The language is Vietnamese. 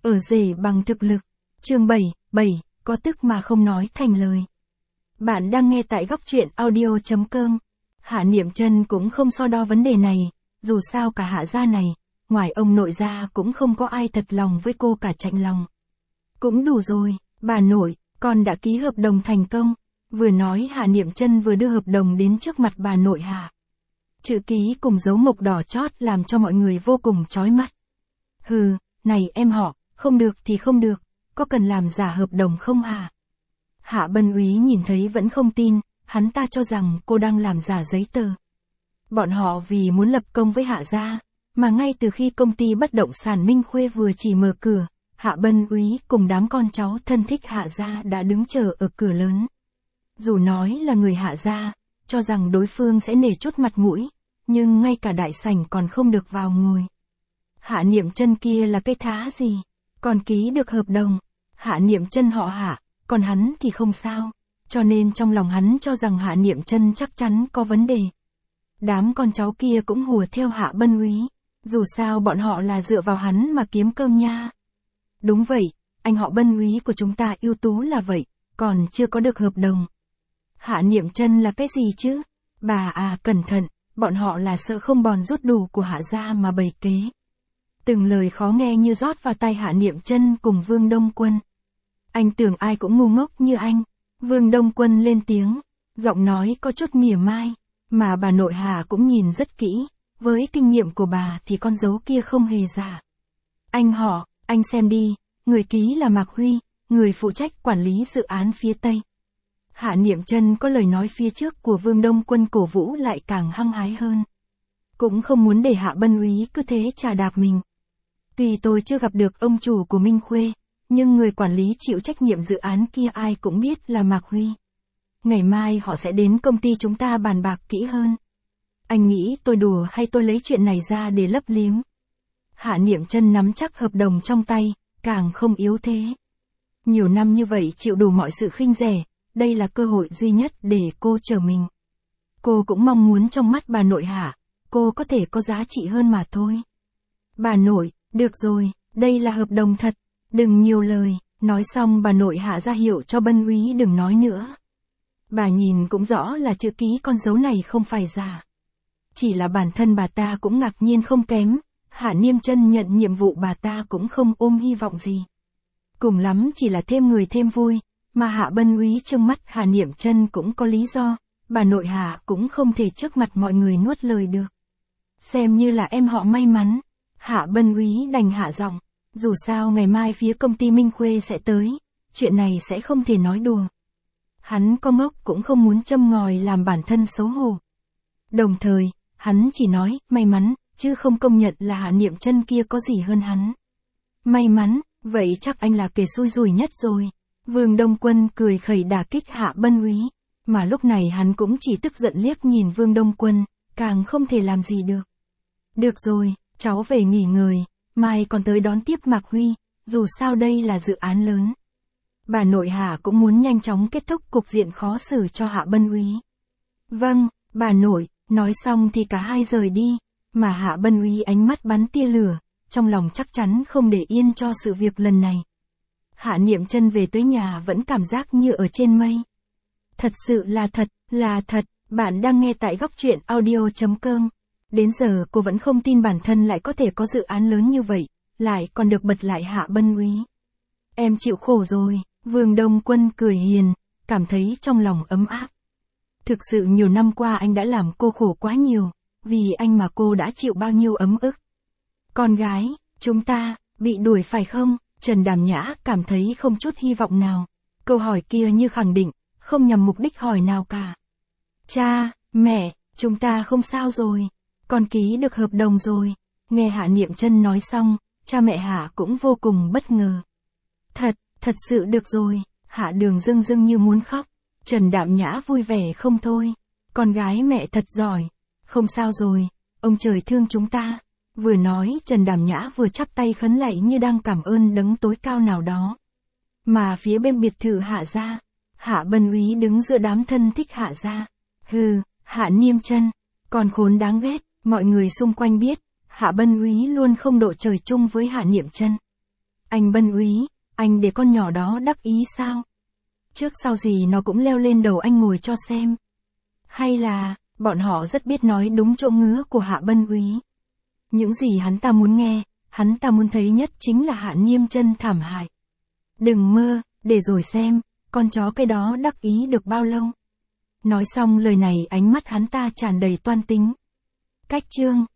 ở rể bằng thực lực. Chương 7, có tức mà không nói thành lời. Bạn đang nghe tại góc truyện audio.com. Hạ Niệm Chân cũng không so đo vấn đề này, dù sao cả Hạ gia này, ngoài ông nội gia cũng không có ai thật lòng với cô cả chạnh lòng. Cũng đủ rồi, bà nội, con đã ký hợp đồng thành công. Vừa nói Hạ Niệm Chân vừa đưa hợp đồng đến trước mặt bà nội Hạ. Chữ ký cùng dấu mộc đỏ chót làm cho mọi người vô cùng chói mắt. Hừ, này em họ, không được thì không được, có cần làm giả hợp đồng không hả? Hạ Bân Úy nhìn thấy vẫn không tin, hắn ta cho rằng cô đang làm giả giấy tờ. Bọn họ vì muốn lập công với Hạ gia, mà ngay từ khi công ty bất động sản Minh Khuê vừa chỉ mở cửa, Hạ Bân Úy cùng đám con cháu thân thích Hạ gia đã đứng chờ ở cửa lớn. Dù nói là người Hạ gia, cho rằng đối phương sẽ nể chút mặt mũi, nhưng ngay cả đại sảnh còn không được vào ngồi. Hạ Niệm Chân kia là cái thá gì, còn ký được hợp đồng. Hạ Niệm Chân họ Hạ, còn hắn thì không sao, cho nên trong lòng hắn cho rằng Hạ Niệm Chân chắc chắn có vấn đề. Đám con cháu kia cũng hùa theo Hạ Bân Úy, dù sao bọn họ là dựa vào hắn mà kiếm cơm nha. Đúng vậy, anh họ Bân Úy của chúng ta ưu tú là vậy, còn chưa có được hợp đồng. Hạ Niệm Chân là cái gì chứ? Bà à, cẩn thận, bọn họ là sợ không bòn rút đủ của Hạ gia mà bày kế. Từng lời khó nghe như rót vào tai Hạ Niệm Chân cùng Vương Đông Quân. Anh tưởng ai cũng ngu ngốc như anh. Vương Đông Quân lên tiếng, giọng nói có chút mỉa mai, mà bà nội Hạ cũng nhìn rất kỹ, với kinh nghiệm của bà thì con dấu kia không hề giả. Anh họ, anh xem đi, người ký là Mạc Huy, người phụ trách quản lý dự án phía Tây. Hạ Niệm Chân có lời nói phía trước của Vương Đông Quân cổ vũ lại càng hăng hái hơn. Cũng không muốn để Hạ Bân Úy cứ thế chà đạp mình. Tuy tôi chưa gặp được ông chủ của Minh Khuê, nhưng người quản lý chịu trách nhiệm dự án kia ai cũng biết là Mạc Huy. Ngày mai họ sẽ đến công ty chúng ta bàn bạc kỹ hơn. Anh nghĩ tôi đùa hay tôi lấy chuyện này ra để lấp liếm? Hạ Niệm Chân nắm chắc hợp đồng trong tay, càng không yếu thế. Nhiều năm như vậy chịu đủ mọi sự khinh rẻ, đây là cơ hội duy nhất để cô trở mình. Cô cũng mong muốn trong mắt bà nội Hạ, cô có thể có giá trị hơn mà thôi. Bà nội, được rồi, đây là hợp đồng thật, đừng nhiều lời. Nói xong bà nội Hạ ra hiệu cho Bân Úy đừng nói nữa. Bà nhìn cũng rõ là chữ ký con dấu này không phải giả. Chỉ là bản thân bà ta cũng ngạc nhiên không kém, Hạ Niệm Chân nhận nhiệm vụ bà ta cũng không ôm hy vọng gì. Cùng lắm chỉ là thêm người thêm vui, mà Hạ Bân Úy trong mắt Hạ Niệm Chân cũng có lý do, bà nội Hạ cũng không thể trước mặt mọi người nuốt lời được. Xem như là em họ may mắn, Hạ Bân Úy đành hạ giọng, dù sao ngày mai phía công ty Minh Khuê sẽ tới, chuyện này sẽ không thể nói đùa. Hắn có ngốc cũng không muốn châm ngòi làm bản thân xấu hổ. Đồng thời, hắn chỉ nói may mắn, chứ không công nhận là Hạ Niệm Chân kia có gì hơn hắn. May mắn, vậy chắc anh là kẻ xui rủi nhất rồi. Vương Đông Quân cười khẩy đả kích Hạ Bân Úy, mà lúc này hắn cũng chỉ tức giận liếc nhìn Vương Đông Quân, càng không thể làm gì được. Được rồi, cháu về nghỉ ngơi, mai còn tới đón tiếp Mạc Huy, dù sao đây là dự án lớn. Bà nội Hạ cũng muốn nhanh chóng kết thúc cục diện khó xử cho Hạ Bân Úy. Vâng, bà nội, nói xong thì cả hai rời đi, mà Hạ Bân Úy ánh mắt bắn tia lửa, trong lòng chắc chắn không để yên cho sự việc lần này. Hạ Niệm Chân về tới nhà vẫn cảm giác như ở trên mây. Thật sự là thật, bạn đang nghe tại góc truyện audio.com. Đến giờ cô vẫn không tin bản thân lại có thể có dự án lớn như vậy, lại còn được bật lại Hạ Bân Úy. Em chịu khổ rồi, Vương Đông Quân cười hiền, cảm thấy trong lòng ấm áp. Thực sự nhiều năm qua anh đã làm cô khổ quá nhiều, vì anh mà cô đã chịu bao nhiêu ấm ức. Con gái, chúng ta, bị đuổi phải không? Trần Đàm Nhã cảm thấy không chút hy vọng nào. Câu hỏi kia như khẳng định, không nhằm mục đích hỏi nào cả. Cha, mẹ, chúng ta không sao rồi. Con ký được hợp đồng rồi. Nghe Hạ Niệm Chân nói xong, cha mẹ Hạ cũng vô cùng bất ngờ. Thật sự được rồi. Hạ Đường rưng rưng như muốn khóc. Trần Đàm Nhã vui vẻ không thôi. Con gái mẹ thật giỏi. Không sao rồi, ông trời thương chúng ta. Vừa nói Trần Đàm Nhã vừa chắp tay khấn lạy như đang cảm ơn đấng tối cao nào đó. Mà phía bên biệt thự Hạ gia, Hạ Bân Úy đứng giữa đám thân thích Hạ gia. Hừ, Hạ Niệm Chân, còn khốn đáng ghét, mọi người xung quanh biết, Hạ Bân Úy luôn không độ trời chung với Hạ Niệm Chân. Anh Bân úy, anh để con nhỏ đó đắc ý sao? Trước sau gì nó cũng leo lên đầu anh ngồi cho xem. Hay là, bọn họ rất biết nói đúng chỗ ngứa của Hạ Bân úy. Những gì hắn ta muốn nghe, hắn ta muốn thấy nhất chính là Hạ Niêm Chân thảm hại. Đừng mơ, để rồi xem, con chó cái đó đắc ý được bao lâu. Nói xong lời này ánh mắt hắn ta tràn đầy toan tính. Cách chương